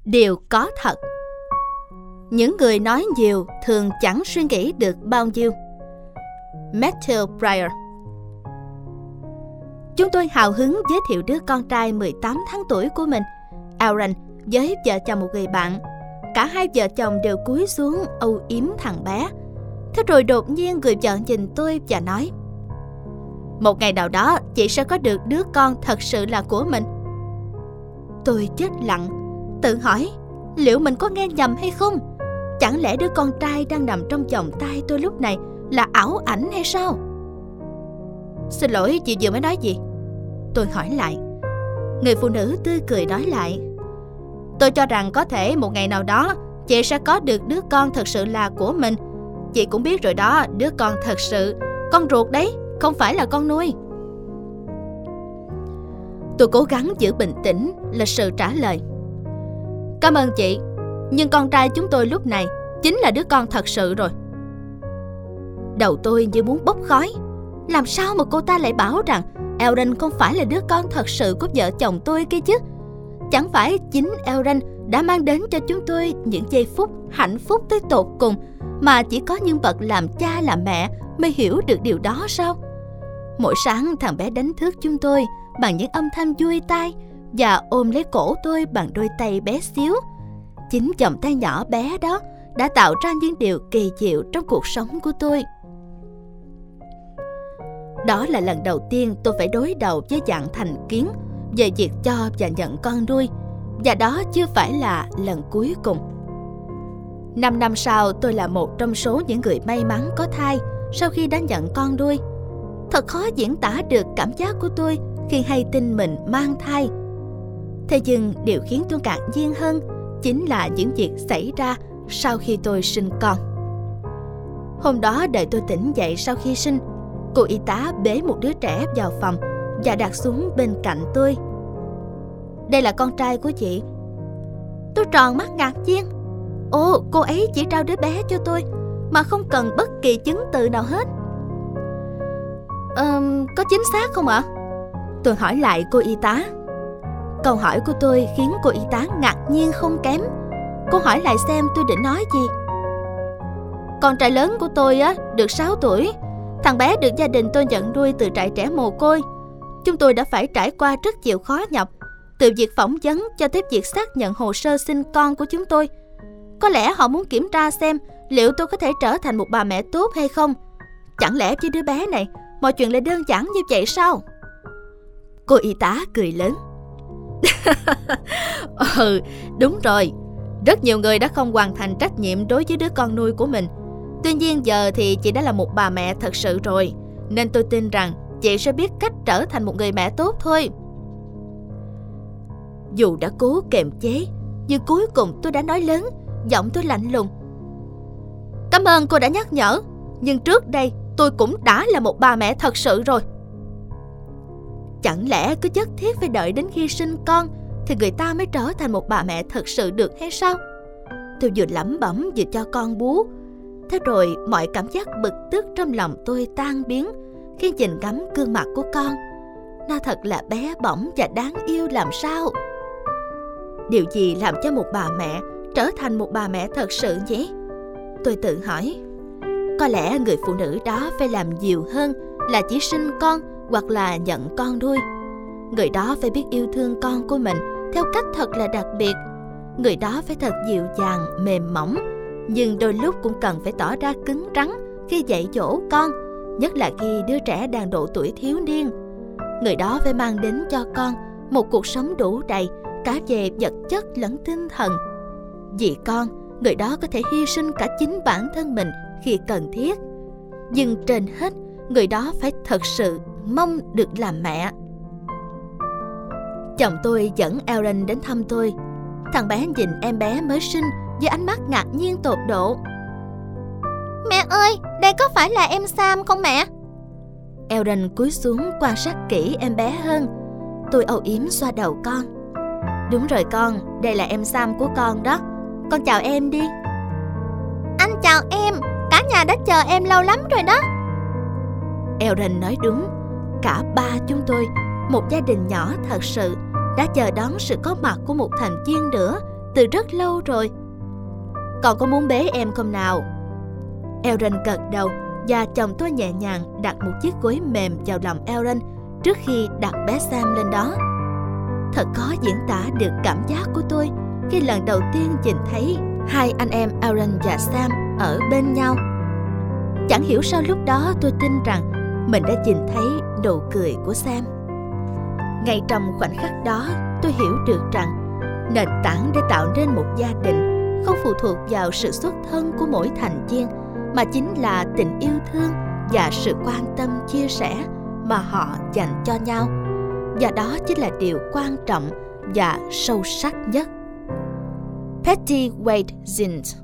Điều có thật. Những người nói nhiều thường chẳng suy nghĩ được bao nhiêu. Matthew Pryor. Chúng tôi hào hứng giới thiệu đứa con trai 18 tháng tuổi của mình, Aaron, với vợ chồng một người bạn. Cả hai vợ chồng đều cúi xuống âu yếm thằng bé. Thế rồi đột nhiên người vợ nhìn tôi và nói: "Một ngày nào đó chị sẽ có được đứa con thật sự là của mình." Tôi chết lặng, tự hỏi liệu mình có nghe nhầm hay không. Chẳng lẽ đứa con trai đang nằm trong vòng tay tôi lúc này là ảo ảnh hay sao? "Xin lỗi, chị vừa mới nói gì?" tôi hỏi lại. Người phụ nữ tươi cười nói lại: "Tôi cho rằng có thể một ngày nào đó chị sẽ có được đứa con thật sự là của mình. Chị cũng biết rồi đó, đứa con thật sự, con ruột đấy, không phải là con nuôi." Tôi cố gắng giữ bình tĩnh, lịch sự trả lời: "Cảm ơn chị, nhưng con trai chúng tôi lúc này chính là đứa con thật sự rồi." Đầu tôi như muốn bốc khói. Làm sao mà cô ta lại bảo rằng Aaron không phải là đứa con thật sự của vợ chồng tôi kia chứ? Chẳng phải chính Aaron đã mang đến cho chúng tôi những giây phút hạnh phúc tới tột cùng mà chỉ có nhân vật làm cha làm mẹ mới hiểu được điều đó sao? Mỗi sáng thằng bé đánh thức chúng tôi bằng những âm thanh vui tai và ôm lấy cổ tôi bằng đôi tay bé xíu. Chính vòng tay nhỏ bé đó đã tạo ra những điều kỳ diệu trong cuộc sống của tôi. Đó là lần đầu tiên tôi phải đối đầu với dạng thành kiến về việc cho và nhận con nuôi, và đó chưa phải là lần cuối cùng. 5 năm sau, tôi là một trong số những người may mắn có thai sau khi đã nhận con nuôi. Thật khó diễn tả được cảm giác của tôi khi hay tin mình mang thai. Thế nhưng điều khiến tôi ngạc nhiên hơn chính là những việc xảy ra sau khi tôi sinh con. Hôm đó đợi tôi tỉnh dậy sau khi sinh, cô y tá bế một đứa trẻ vào phòng và đặt xuống bên cạnh tôi. "Đây là con trai của chị." Tôi tròn mắt ngạc nhiên. Ồ, cô ấy chỉ trao đứa bé cho tôi mà không cần bất kỳ chứng từ nào hết. Có chính xác không ạ?" tôi hỏi lại cô y tá. Câu hỏi của tôi khiến cô y tá ngạc nhiên không kém. Cô hỏi lại xem tôi định nói gì. "Con trai lớn của tôi được 6 tuổi. Thằng bé được gia đình tôi nhận nuôi từ trại trẻ mồ côi. Chúng tôi đã phải trải qua rất nhiều khó nhọc, từ việc phỏng vấn cho tới việc xác nhận hồ sơ sinh con của chúng tôi. Có lẽ họ muốn kiểm tra xem liệu tôi có thể trở thành một bà mẹ tốt hay không. Chẳng lẽ với đứa bé này mọi chuyện lại đơn giản như vậy sao?" Cô y tá cười lớn. Đúng rồi. Rất nhiều người đã không hoàn thành trách nhiệm đối với đứa con nuôi của mình. Tuy nhiên giờ thì chị đã là một bà mẹ thật sự rồi, nên tôi tin rằng chị sẽ biết cách trở thành một người mẹ tốt thôi." Dù đã cố kiềm chế, nhưng cuối cùng tôi đã nói lớn, giọng tôi lạnh lùng: "Cảm ơn cô đã nhắc nhở, nhưng trước đây tôi cũng đã là một bà mẹ thật sự rồi." Chẳng lẽ cứ nhất thiết phải đợi đến khi sinh con thì người ta mới trở thành một bà mẹ thật sự được hay sao? Tôi vừa lẩm bẩm vừa cho con bú. Thế rồi mọi cảm giác bực tức trong lòng tôi tan biến khi nhìn ngắm gương mặt của con. Nó thật là bé bỏng và đáng yêu làm sao. Điều gì làm cho một bà mẹ trở thành một bà mẹ thật sự nhỉ? Tôi tự hỏi. Có lẽ người phụ nữ đó phải làm nhiều hơn là chỉ sinh con hoặc là nhận con nuôi. Người đó phải biết yêu thương con của mình theo cách thật là đặc biệt. Người đó phải thật dịu dàng, mềm mỏng, nhưng đôi lúc cũng cần phải tỏ ra cứng rắn khi dạy dỗ con, nhất là khi đứa trẻ đang độ tuổi thiếu niên. Người đó phải mang đến cho con một cuộc sống đủ đầy cả về vật chất lẫn tinh thần. Vì con, người đó có thể hy sinh cả chính bản thân mình khi cần thiết. Nhưng trên hết, người đó phải thật sự mong được làm mẹ. Chồng tôi dẫn Aaron đến thăm tôi. Thằng bé nhìn em bé mới sinh với ánh mắt ngạc nhiên tột độ. "Mẹ ơi, đây có phải là em Sam không mẹ?" Aaron cúi xuống quan sát kỹ em bé hơn. Tôi âu yếm xoa đầu con. "Đúng rồi con, đây là em Sam của con đó. Con chào em đi." "Anh chào em, cả nhà đã chờ em lâu lắm rồi đó." Aaron nói đúng. Cả ba chúng tôi, một gia đình nhỏ thật sự, đã chờ đón sự có mặt của một thành viên nữa từ rất lâu rồi. Con có muốn bế em không nào? Aaron gật đầu và chồng tôi nhẹ nhàng đặt một chiếc gối mềm vào lòng Aaron trước khi đặt bé Sam lên đó. Thật khó diễn tả được cảm giác của tôi khi lần đầu tiên nhìn thấy hai anh em Aaron và Sam ở bên nhau. Chẳng hiểu sao lúc đó tôi tin rằng mình đã nhìn thấy nụ cười của Sam. Ngay trong khoảnh khắc đó, tôi hiểu được rằng nền tảng để tạo nên một gia đình không phụ thuộc vào sự xuất thân của mỗi thành viên, mà chính là tình yêu thương và sự quan tâm chia sẻ mà họ dành cho nhau. Và đó chính là điều quan trọng và sâu sắc nhất. Patty Wade Zinn.